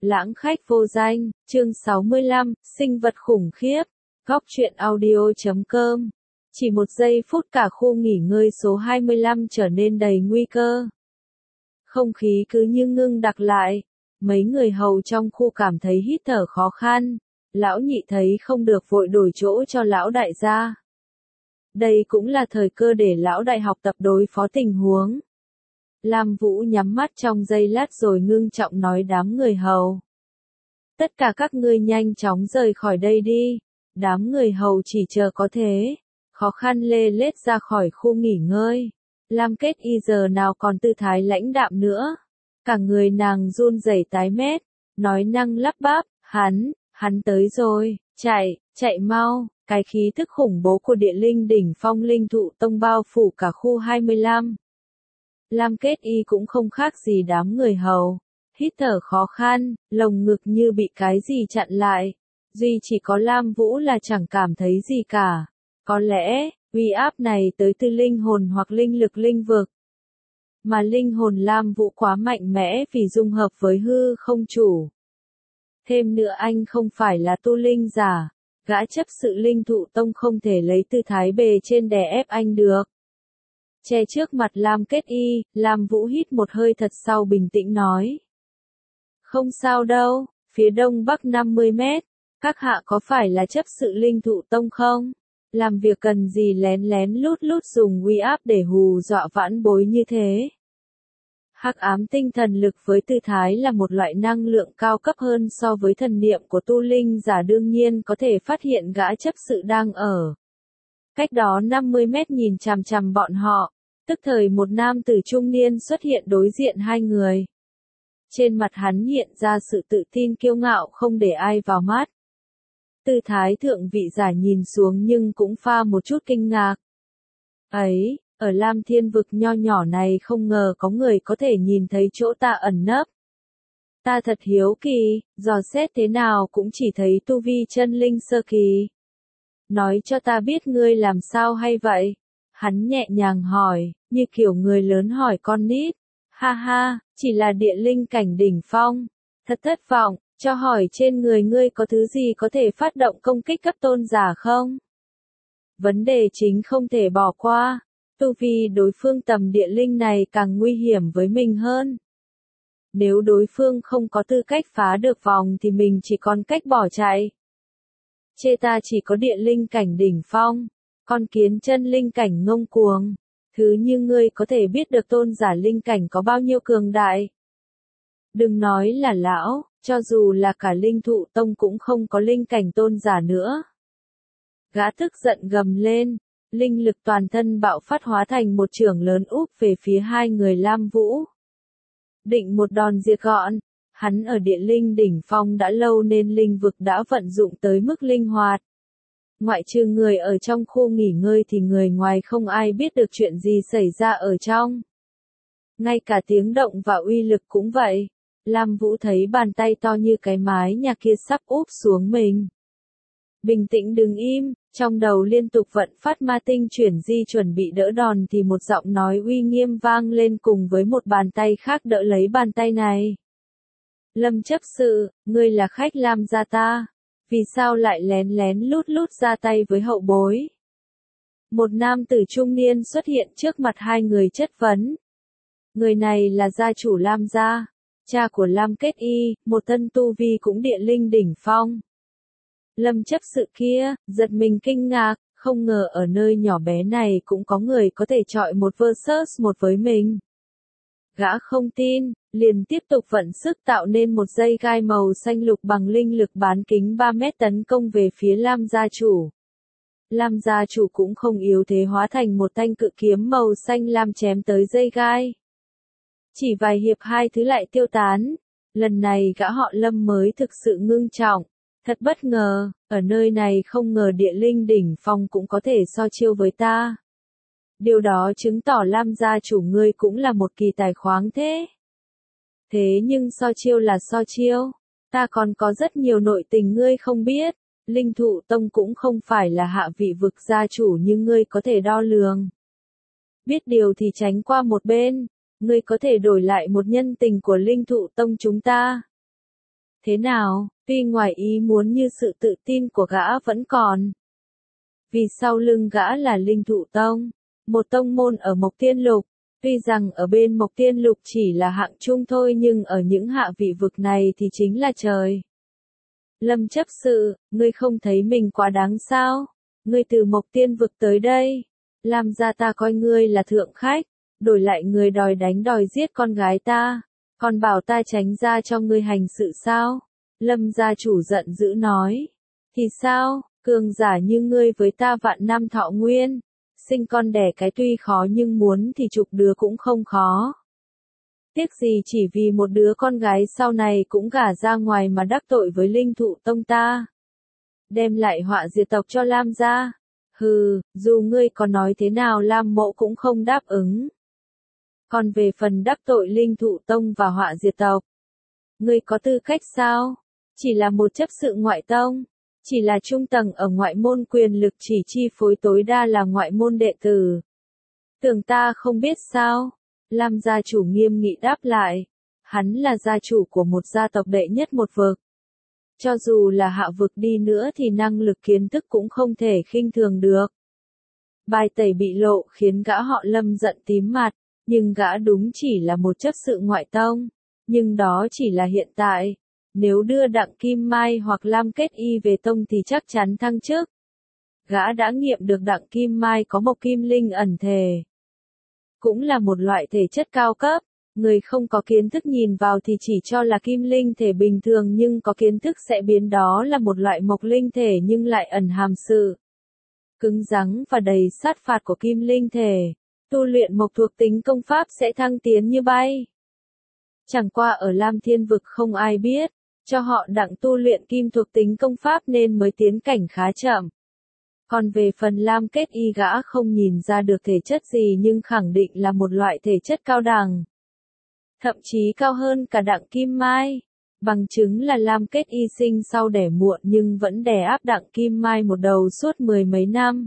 Lãng khách vô danh, chương 65, sinh vật khủng khiếp. Góc truyện audio.com. Chỉ một giây phút cả khu nghỉ ngơi số 25 trở nên đầy nguy cơ. Không khí cứ như ngưng đặc lại. Mấy người hầu trong khu cảm thấy hít thở khó khăn. Lão nhị thấy không được vội đổi chỗ cho lão đại gia. Đây cũng là thời cơ để lão đại học tập đối phó tình huống. Lam Vũ nhắm mắt trong giây lát rồi ngưng trọng nói đám người hầu. Tất cả các ngươi nhanh chóng rời khỏi đây đi. Đám người hầu chỉ chờ có thế. Khó khăn lê lết ra khỏi khu nghỉ ngơi. Lam Kết Y giờ nào còn tư thái lãnh đạm nữa. Cả người nàng run rẩy tái mét. Nói năng lắp bắp, hắn tới rồi, chạy mau. Cái khí thức khủng bố của địa linh đỉnh phong linh thụ tông bao phủ cả khu 25. Lam Kết Y cũng không khác gì đám người hầu. Hít thở khó khăn, lồng ngực như bị cái gì chặn lại. Duy chỉ có Lam Vũ là chẳng cảm thấy gì cả. Có lẽ, uy áp này tới từ linh hồn hoặc linh lực linh vực. Mà linh hồn Lam Vũ quá mạnh mẽ vì dung hợp với hư không chủ. Thêm nữa anh không phải là tu linh giả. Gã chấp sự linh thụ tông không thể lấy tư thái bề trên đè ép anh được. Che trước mặt Lam Kết Y, Lam Vũ hít một hơi thật sâu bình tĩnh nói. Không sao đâu, phía đông bắc 50 mét, các hạ có phải là chấp sự linh thụ tông không? Làm việc cần gì lén lén lút lút dùng uy áp để hù dọa vãn bối như thế? Hắc ám tinh thần lực với tư thái là một loại năng lượng cao cấp hơn so với thần niệm của tu linh giả đương nhiên có thể phát hiện gã chấp sự đang ở. Cách đó 50 mét nhìn chằm chằm bọn họ, tức thời một nam tử trung niên xuất hiện đối diện hai người. Trên mặt hắn hiện ra sự tự tin kiêu ngạo không để ai vào mắt. Tư thái thượng vị giả nhìn xuống nhưng cũng pha một chút kinh ngạc. Ấy, ở Lam Thiên vực nho nhỏ này không ngờ có người có thể nhìn thấy chỗ ta ẩn nấp. Ta thật hiếu kỳ, dò xét thế nào cũng chỉ thấy tu vi chân linh sơ kỳ. Nói cho ta biết ngươi làm sao hay vậy? Hắn nhẹ nhàng hỏi, như kiểu người lớn hỏi con nít. Ha ha, chỉ là địa linh cảnh đỉnh phong. Thật thất vọng, cho hỏi trên người ngươi có thứ gì có thể phát động công kích cấp tôn giả không? Vấn đề chính không thể bỏ qua. Tu vi đối phương tầm địa linh này càng nguy hiểm với mình hơn. Nếu đối phương không có tư cách phá được vòng thì mình chỉ còn cách bỏ chạy. Chê ta chỉ có địa linh cảnh đỉnh phong, con kiến chân linh cảnh ngông cuồng. Thứ như ngươi có thể biết được tôn giả linh cảnh có bao nhiêu cường đại. Đừng nói là lão, cho dù là cả linh thụ tông cũng không có linh cảnh tôn giả nữa. Gã tức giận gầm lên, linh lực toàn thân bạo phát hóa thành một chưởng lớn úp về phía hai người Lam Vũ. Định một đòn diệt gọn, hắn ở địa linh đỉnh phong đã lâu nên linh vực đã vận dụng tới mức linh hoạt. Ngoại trừ người ở trong khu nghỉ ngơi thì người ngoài không ai biết được chuyện gì xảy ra ở trong. Ngay cả tiếng động và uy lực cũng vậy. Lam Vũ thấy bàn tay to như cái mái nhà kia sắp úp xuống mình. Bình tĩnh đứng im, trong đầu liên tục vận phát ma tinh chuyển di chuẩn bị đỡ đòn thì một giọng nói uy nghiêm vang lên cùng với một bàn tay khác đỡ lấy bàn tay này. Lâm chấp sự, ngươi là khách Lam gia ta. Vì sao lại lén lén lút lút ra tay với hậu bối? Một nam tử trung niên xuất hiện trước mặt hai người chất vấn. Người này là gia chủ Lam gia, cha của Lam Kết Y, một thân tu vi cũng địa linh đỉnh phong. Lâm chấp sự kia, giật mình kinh ngạc, không ngờ ở nơi nhỏ bé này cũng có người có thể chọi một versus một với mình. Gã không tin, liền tiếp tục vận sức tạo nên một dây gai màu xanh lục bằng linh lực bán kính 3 mét tấn công về phía Lam gia chủ. Lam gia chủ cũng không yếu thế hóa thành một thanh cự kiếm màu xanh lam chém tới dây gai. Chỉ vài hiệp hai thứ lại tiêu tán. Lần này gã họ Lâm mới thực sự ngưng trọng. Thật bất ngờ, ở nơi này không ngờ địa linh đỉnh phong cũng có thể so chiêu với ta. Điều đó chứng tỏ Lam gia chủ ngươi cũng là một kỳ tài khoáng thế. Thế nhưng so chiêu là so chiêu, ta còn có rất nhiều nội tình ngươi không biết. Linh thụ tông cũng không phải là hạ vị vực gia chủ như ngươi có thể đo lường. Biết điều thì tránh qua một bên, ngươi có thể đổi lại một nhân tình của linh thụ tông chúng ta. Thế nào, tuy ngoài ý muốn như sự tự tin của gã vẫn còn. Vì sau lưng gã là Linh Thụ Tông, một tông môn ở Mộc Tiên Lục. Tuy rằng ở bên Mộc Tiên Lục chỉ là hạng trung thôi nhưng ở những hạ vị vực này thì chính là trời. Lâm chấp sự, ngươi không thấy mình quá đáng sao? Ngươi từ Mộc Tiên vực tới đây, làm ra ta coi ngươi là thượng khách, đổi lại ngươi đòi đánh đòi giết con gái ta, còn bảo ta tránh ra cho ngươi hành sự sao? Lâm gia chủ giận dữ nói. Thì sao, cường giả như ngươi với ta vạn năm thọ nguyên, sinh con đẻ cái tuy khó nhưng muốn thì chục đứa cũng không khó. Tiếc gì chỉ vì một đứa con gái sau này cũng gả ra ngoài mà đắc tội với Linh Thụ Tông ta. Đem lại họa diệt tộc cho Lam gia. Hừ, dù ngươi có nói thế nào Lam mộ cũng không đáp ứng. Còn về phần đắc tội Linh Thụ Tông và họa diệt tộc, ngươi có tư cách sao? Chỉ là một chấp sự ngoại tông, chỉ là trung tầng ở ngoại môn, quyền lực chỉ chi phối tối đa là ngoại môn đệ tử. Tưởng ta không biết sao? Lam gia chủ nghiêm nghị đáp lại. Hắn là gia chủ của một gia tộc đệ nhất một vực. Cho dù là hạ vực đi nữa thì năng lực kiến thức cũng không thể khinh thường được. Bài tẩy bị lộ khiến gã họ Lâm giận tím mặt, nhưng gã đúng chỉ là một chấp sự ngoại tông. Nhưng đó chỉ là hiện tại. Nếu đưa Đặng Kim Mai hoặc Lam Kết Y về tông thì chắc chắn thăng chức. Gã đã nghiệm được Đặng Kim Mai có một kim linh ẩn thể. Cũng là một loại thể chất cao cấp. Người không có kiến thức nhìn vào thì chỉ cho là kim linh thể bình thường nhưng có kiến thức sẽ biến đó là một loại mộc linh thể nhưng lại ẩn hàm sự cứng rắn và đầy sát phạt của kim linh thể. Tu luyện mộc thuộc tính công pháp sẽ thăng tiến như bay. Chẳng qua ở Lam Thiên vực không ai biết, cho họ Đặng tu luyện kim thuộc tính công pháp nên mới tiến cảnh khá chậm. Còn về phần Lam Kết Y gã không nhìn ra được thể chất gì nhưng khẳng định là một loại thể chất cao đẳng. Thậm chí cao hơn cả Đặng Kim Mai. Bằng chứng là Lam Kết Y sinh sau đẻ muộn nhưng vẫn đè áp Đặng Kim Mai một đầu suốt 10 mấy năm.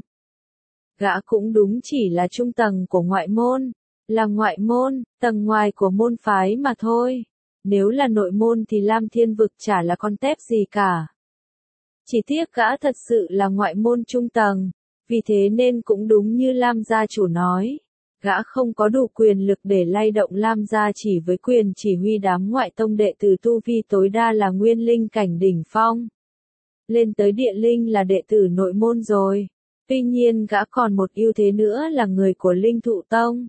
Gã cũng đúng chỉ là trung tầng của ngoại môn, là ngoại môn, tầng ngoài của môn phái mà thôi. Nếu là nội môn thì Lam Thiên vực chả là con tép gì cả. Chỉ tiếc gã thật sự là ngoại môn trung tầng, vì thế nên cũng đúng như Lam gia chủ nói. Gã không có đủ quyền lực để lay động Lam gia chỉ với quyền chỉ huy đám ngoại tông đệ tử tu vi tối đa là nguyên linh cảnh đỉnh phong. Lên tới địa linh là đệ tử nội môn rồi. Tuy nhiên gã còn một ưu thế nữa là người của Linh Thụ Tông.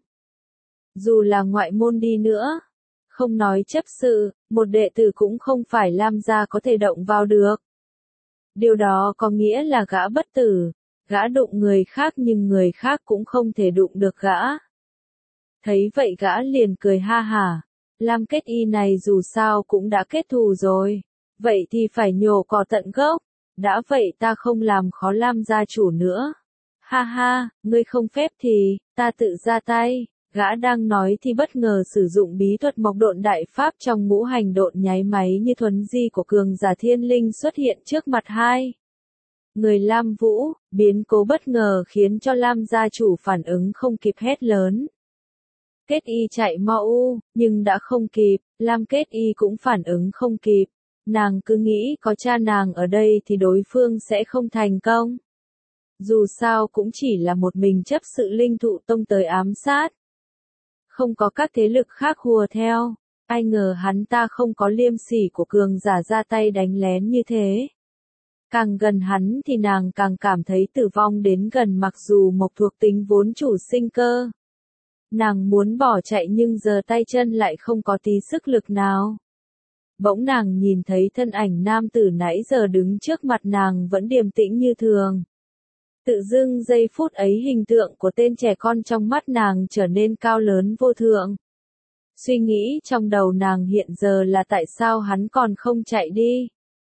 Dù là ngoại môn đi nữa, không nói chấp sự, một đệ tử cũng không phải Lam gia có thể động vào được. Điều đó có nghĩa là gã bất tử, gã đụng người khác nhưng người khác cũng không thể đụng được gã. Thấy vậy gã liền cười ha hả, Lam Kết Y này dù sao cũng đã kết thù rồi, vậy thì phải nhổ cỏ tận gốc, đã vậy ta không làm khó Lam gia chủ nữa. Ha ha, ngươi không phép thì, ta tự ra tay. Gã đang nói thì bất ngờ sử dụng bí thuật mộc độn đại pháp trong ngũ hành độn nháy máy như thuấn di của cường giả thiên linh xuất hiện trước mặt hai người Lam Vũ. Biến cố bất ngờ khiến cho Lam gia chủ phản ứng không kịp hét lớn. Kết Y chạy mau, nhưng đã không kịp, Lam Kết Y cũng phản ứng không kịp. Nàng cứ nghĩ có cha nàng ở đây thì đối phương sẽ không thành công. Dù sao cũng chỉ là một mình chấp sự Linh Thụ Tông tới ám sát. Không có các thế lực khác hùa theo, ai ngờ hắn ta không có liêm sỉ của cường giả ra tay đánh lén như thế. Càng gần hắn thì nàng càng cảm thấy tử vong đến gần mặc dù mộc thuộc tính vốn chủ sinh cơ. Nàng muốn bỏ chạy nhưng giờ tay chân lại không có tí sức lực nào. Bỗng nàng nhìn thấy thân ảnh nam tử nãy giờ đứng trước mặt nàng vẫn điềm tĩnh như thường. Tự dưng giây phút ấy hình tượng của tên trẻ con trong mắt nàng trở nên cao lớn vô thượng. Suy nghĩ trong đầu nàng hiện giờ là tại sao hắn còn không chạy đi?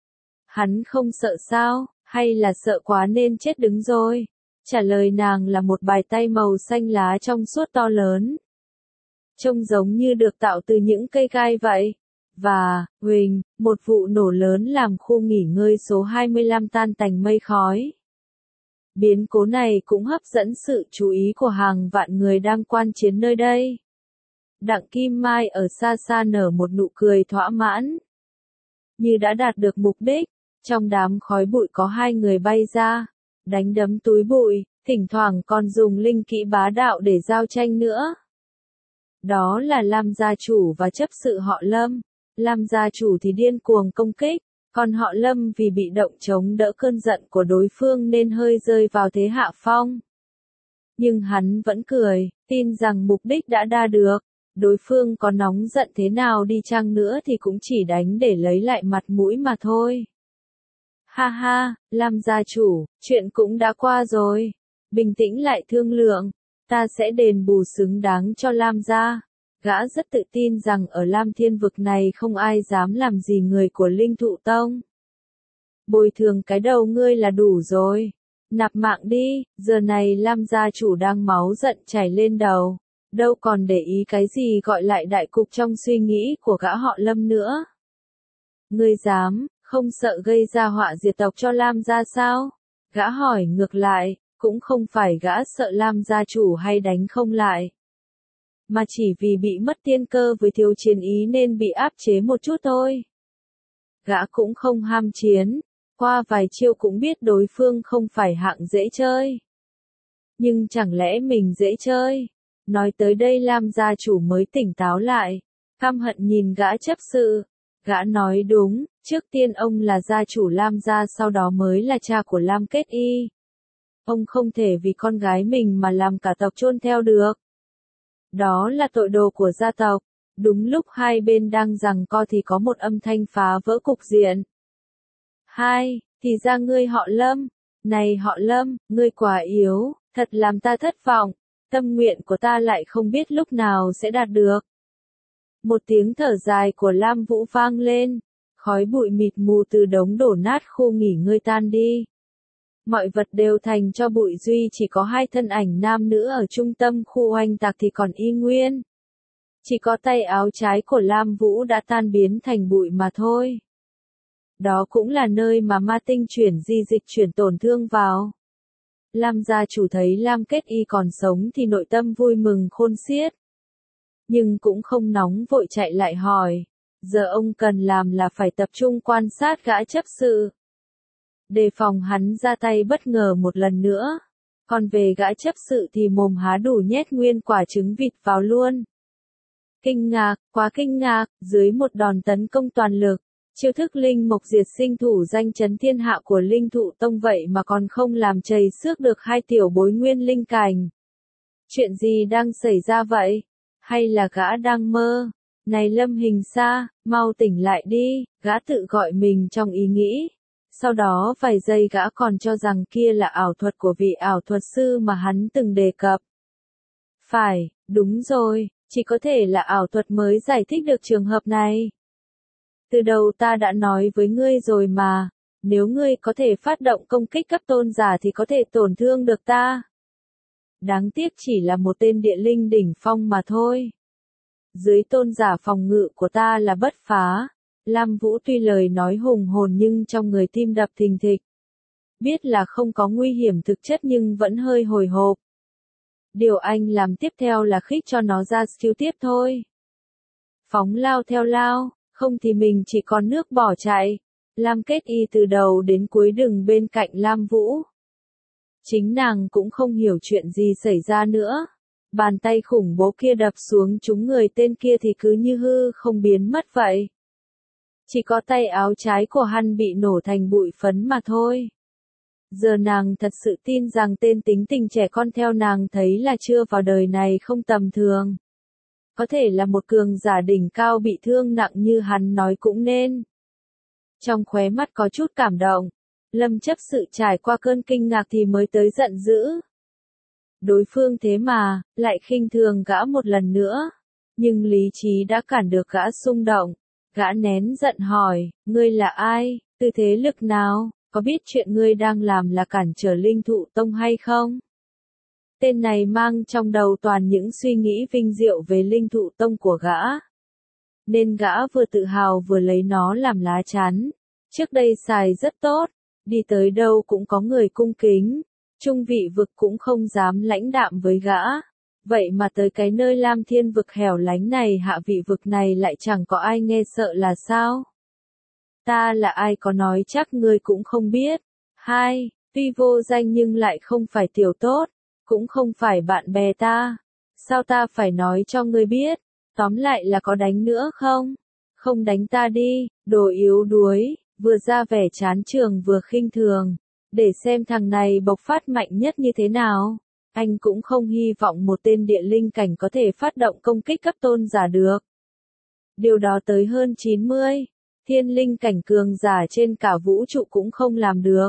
Hắn không sợ sao, hay là sợ quá nên chết đứng rồi? Trả lời nàng là một bàn tay màu xanh lá trong suốt to lớn. Trông giống như được tạo từ những cây gai vậy. Và, huỳnh, một vụ nổ lớn làm khu nghỉ ngơi số 25 tan tành mây khói. Biến cố này cũng hấp dẫn sự chú ý của hàng vạn người đang quan chiến nơi đây. Đặng Kim Mai ở xa xa nở một nụ cười thỏa mãn. như đã đạt được mục đích. Trong đám khói bụi có hai người bay ra, đánh đấm túi bụi, thỉnh thoảng còn dùng linh kỹ bá đạo để giao tranh nữa. Đó là Lam gia chủ và chấp sự họ Lâm. Lam gia chủ thì điên cuồng công kích, còn họ Lâm vì bị động chống đỡ cơn giận của đối phương nên hơi rơi vào thế hạ phong. Nhưng hắn vẫn cười, tin rằng mục đích đã đa được. Đối phương có nóng giận thế nào đi chăng nữa thì cũng chỉ đánh để lấy lại mặt mũi mà thôi. Ha ha, Lam gia chủ, chuyện cũng đã qua rồi. Bình tĩnh lại thương lượng, ta sẽ đền bù xứng đáng cho Lam gia. Gã rất tự tin rằng ở Lam Thiên vực này không ai dám làm gì người của Linh Thụ Tông. Bồi thường cái đầu ngươi là đủ rồi. Nạp mạng đi, giờ này Lam gia chủ đang máu giận chảy lên đầu. Đâu còn để ý cái gì gọi lại đại cục trong suy nghĩ của gã họ Lâm nữa. Ngươi dám, không sợ gây ra họa diệt tộc cho Lam gia sao? Gã hỏi ngược lại, cũng không phải gã sợ Lam gia chủ hay đánh không lại. Mà chỉ vì bị mất tiên cơ với thiếu chiến ý nên bị áp chế một chút thôi. Gã cũng không ham chiến, qua vài chiêu cũng biết đối phương không phải hạng dễ chơi. Nhưng chẳng lẽ mình dễ chơi? Nói tới đây Lam gia chủ mới tỉnh táo lại, căm hận nhìn gã chấp sự. Gã nói đúng, trước tiên ông là gia chủ Lam gia sau đó mới là cha của Lam Kết Y. Ông không thể vì con gái mình mà làm cả tộc chôn theo được. Đó là tội đồ của gia tộc. Đúng lúc hai bên đang giằng co thì có một âm thanh phá vỡ cục diện. Hai, thì ra ngươi họ Lâm. Này họ Lâm, ngươi quá yếu, thật làm ta thất vọng. Tâm nguyện của ta lại không biết lúc nào sẽ đạt được. Một tiếng thở dài của Lam Vũ vang lên. Khói bụi mịt mù từ đống đổ nát khu nghỉ ngơi tan đi. Mọi vật đều thành cho bụi duy chỉ có hai thân ảnh nam nữ ở trung tâm khu oanh tạc thì còn y nguyên. Chỉ có tay áo trái của Lam Vũ đã tan biến thành bụi mà thôi. Đó cũng là nơi mà ma tinh chuyển di dịch chuyển tổn thương vào. Lam gia chủ thấy Lam Kết Y còn sống thì nội tâm vui mừng khôn xiết. Nhưng cũng không nóng vội chạy lại hỏi. Giờ ông cần làm là phải tập trung quan sát gã chấp sự. Đề phòng hắn ra tay bất ngờ một lần nữa. Còn về gã chấp sự thì mồm há đủ nhét nguyên quả trứng vịt vào luôn. Kinh ngạc, quá kinh ngạc, dưới một đòn tấn công toàn lực. Chiêu thức linh mộc diệt sinh thủ danh chấn thiên hạ của Linh Thụ Tông vậy mà còn không làm chầy xước được hai tiểu bối nguyên linh cảnh. Chuyện gì đang xảy ra vậy? Hay là gã đang mơ? Này Lâm Hình Sa, mau tỉnh lại đi, gã tự gọi mình trong ý nghĩ. Sau đó vài giây gã còn cho rằng kia là ảo thuật của vị ảo thuật sư mà hắn từng đề cập. Phải, đúng rồi, chỉ có thể là ảo thuật mới giải thích được trường hợp này. Từ đầu ta đã nói với ngươi rồi mà, nếu ngươi có thể phát động công kích cấp tôn giả thì có thể tổn thương được ta. Đáng tiếc chỉ là một tên địa linh đỉnh phong mà thôi. Dưới tôn giả phòng ngự của ta là bất phá. Lam Vũ tuy lời nói hùng hồn nhưng trong người tim đập thình thịch. Biết là không có nguy hiểm thực chất nhưng vẫn hơi hồi hộp. Điều anh làm tiếp theo là khích cho nó ra skill tiếp thôi. Phóng lao theo lao, không thì mình chỉ còn nước bỏ chạy. Lam Kết Y từ đầu đến cuối đứng bên cạnh Lam Vũ. Chính nàng cũng không hiểu chuyện gì xảy ra nữa. Bàn tay khủng bố kia đập xuống trúng người tên kia thì cứ như hư không biến mất vậy. Chỉ có tay áo trái của hắn bị nổ thành bụi phấn mà thôi. Giờ nàng thật sự tin rằng tên tính tình trẻ con theo nàng thấy là chưa vào đời này không tầm thường. Có thể là một cường giả đỉnh cao bị thương nặng như hắn nói cũng nên. Trong khóe mắt có chút cảm động. Lâm chấp sự trải qua cơn kinh ngạc thì mới tới giận dữ. Đối phương thế mà, lại khinh thường gã một lần nữa. Nhưng lý trí đã cản được gã xung động. Gã nén giận hỏi, ngươi là ai, từ thế lực nào, có biết chuyện ngươi đang làm là cản trở Linh Thụ Tông hay không? Tên này mang trong đầu toàn những suy nghĩ vinh diệu về Linh Thụ Tông của gã. Nên gã vừa tự hào vừa lấy nó làm lá chắn. Trước đây xài rất tốt, đi tới đâu cũng có người cung kính. Trung vị vực cũng không dám lãnh đạm với gã. Vậy mà tới cái nơi Lam Thiên vực hẻo lánh này hạ vị vực này lại chẳng có ai nghe sợ là sao? Ta là ai có nói chắc ngươi cũng không biết. 2. Tuy vô danh nhưng lại không phải tiểu tốt, cũng không phải bạn bè ta. Sao ta phải nói cho ngươi biết? Tóm lại là có đánh nữa không? Không đánh ta đi, đồ yếu đuối, vừa ra vẻ chán trường vừa khinh thường. Để xem thằng này bộc phát mạnh nhất như thế nào. Anh cũng không hy vọng một tên địa linh cảnh có thể phát động công kích cấp tôn giả được. Điều đó tới hơn 90. Thiên linh cảnh cường giả trên cả vũ trụ cũng không làm được.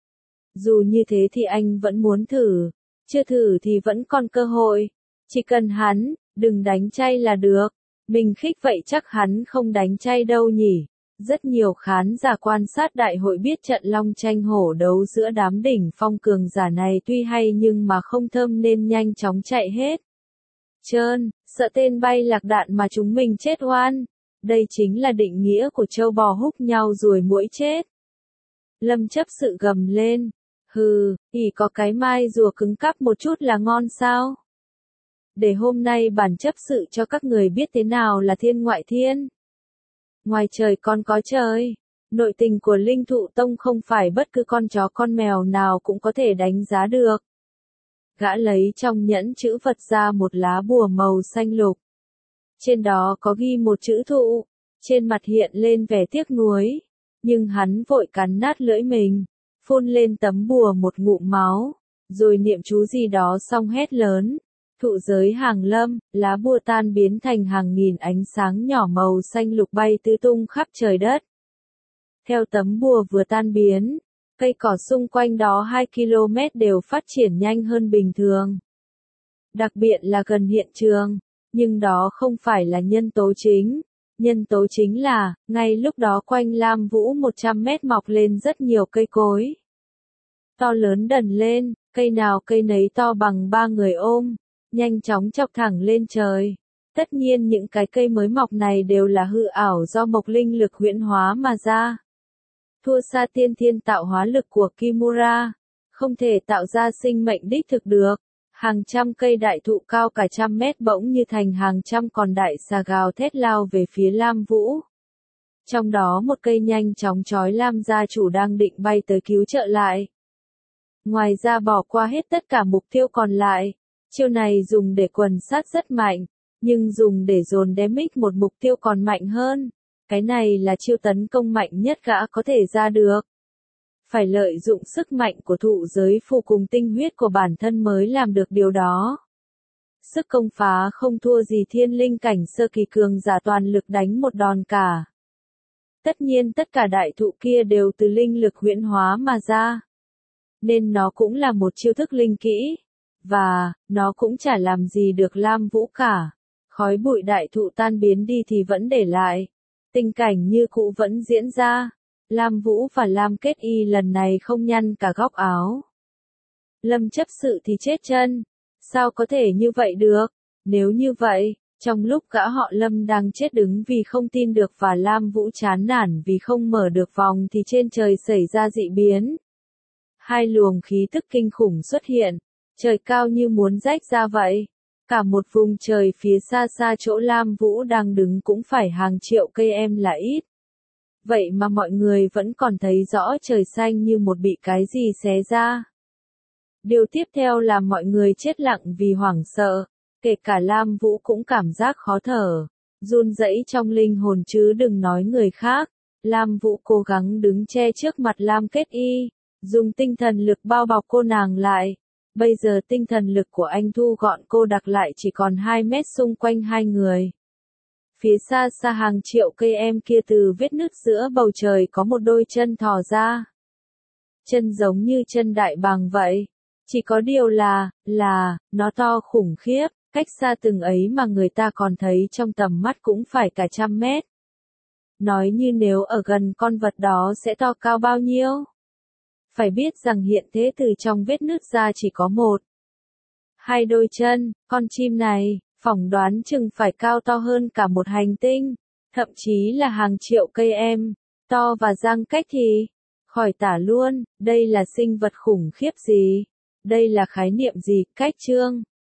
Dù như thế thì anh vẫn muốn thử. Chưa thử thì vẫn còn cơ hội. Chỉ cần hắn, đừng đánh chay là được. Mình khích vậy chắc hắn không đánh chay đâu nhỉ. Rất nhiều khán giả quan sát đại hội biết trận long tranh hổ đấu giữa đám đỉnh phong cường giả này tuy hay nhưng mà không thơm nên nhanh chóng chạy hết. Trơn, sợ tên bay lạc đạn mà chúng mình chết oan. Đây chính là định nghĩa của trâu bò húc nhau ruồi muỗi chết. Lâm chấp sự gầm lên. Hừ, ỉ có cái mai rùa cứng cắp một chút là ngon sao? Để hôm nay bản chấp sự cho các người biết thế nào là thiên ngoại thiên. Ngoài trời còn có trời. Nội tình của Linh Thụ Tông không phải bất cứ con chó con mèo nào cũng có thể đánh giá được. Gã lấy trong nhẫn chữ vật ra một lá bùa màu xanh lục. Trên đó có ghi một chữ thụ. Trên mặt hiện lên vẻ tiếc nuối. Nhưng hắn vội cắn nát lưỡi mình. Phun lên tấm bùa một ngụm máu. Rồi niệm chú gì đó xong hét lớn. Thụ giới hàng lâm, lá bùa tan biến thành hàng nghìn ánh sáng nhỏ màu xanh lục bay tứ tung khắp trời đất. Theo tấm bùa vừa tan biến, cây cỏ xung quanh đó 2 km đều phát triển nhanh hơn bình thường. Đặc biệt là gần hiện trường, nhưng đó không phải là nhân tố chính. Nhân tố chính là, ngay lúc đó quanh Lam Vũ 100 mét mọc lên rất nhiều cây cối. To lớn đần lên, cây nào cây nấy to bằng 3 người ôm. Nhanh chóng chọc thẳng lên trời. Tất nhiên những cái cây mới mọc này đều là hư ảo do mộc linh lực huyễn hóa mà ra. Thua xa tiên thiên tạo hóa lực của Kimura. Không thể tạo ra sinh mệnh đích thực được. Hàng trăm cây đại thụ cao cả 100 mét bỗng như thành hàng trăm con đại xà gào thét lao về phía Lam Vũ. Trong đó một cây nhanh chóng trói Lam gia chủ đang định bay tới cứu trợ lại. Ngoài ra bỏ qua hết tất cả mục tiêu còn lại. Chiêu này dùng để quần sát rất mạnh, nhưng dùng để dồn damage một mục tiêu còn mạnh hơn. Cái này là chiêu tấn công mạnh nhất gã có thể ra được. Phải lợi dụng sức mạnh của thụ giới phù cùng tinh huyết của bản thân mới làm được điều đó. Sức công phá không thua gì thiên linh cảnh sơ kỳ cường giả toàn lực đánh một đòn cả. Tất nhiên tất cả đại thụ kia đều từ linh lực huyễn hóa mà ra. Nên nó cũng là một chiêu thức linh kỹ. Và, nó cũng chả làm gì được Lam Vũ cả. Khói bụi đại thụ tan biến đi thì vẫn để lại. Tình cảnh như cũ vẫn diễn ra. Lam Vũ và Lam Kết Y lần này không nhăn cả góc áo. Lâm chấp sự thì chết chân. Sao có thể như vậy được? Nếu như vậy, trong lúc gã họ Lâm đang chết đứng vì không tin được và Lam Vũ chán nản vì không mở được vòng thì trên trời xảy ra dị biến. 2 luồng khí tức kinh khủng xuất hiện. Trời cao như muốn rách ra vậy. Cả một vùng trời phía xa xa chỗ Lam Vũ đang đứng cũng phải hàng triệu cây em là ít. Vậy mà mọi người vẫn còn thấy rõ trời xanh như một bị cái gì xé ra. Điều tiếp theo là mọi người chết lặng vì hoảng sợ. Kể cả Lam Vũ cũng cảm giác khó thở. Run rẩy trong linh hồn chứ đừng nói người khác. Lam Vũ cố gắng đứng che trước mặt Lam Kết Y. Dùng tinh thần lực bao bọc cô nàng lại. Bây giờ tinh thần lực của anh thu gọn cô đặc lại chỉ còn 2 mét xung quanh hai người. Phía xa xa hàng triệu cây em kia từ vết nứt giữa bầu trời có một đôi chân thò ra. Chân giống như chân đại bàng vậy. Chỉ có điều là, nó to khủng khiếp, cách xa từng ấy mà người ta còn thấy trong tầm mắt cũng phải cả 100 mét. Nói như nếu ở gần con vật đó sẽ to cao bao nhiêu? Phải biết rằng hiện thế từ trong vết nứt ra chỉ có 1, 2 đôi chân, con chim này, phỏng đoán chừng phải cao to hơn cả một hành tinh, thậm chí là hàng triệu cây em, to và răng cách thì, khỏi tả luôn, đây là sinh vật khủng khiếp gì? Đây là khái niệm gì, cách chương?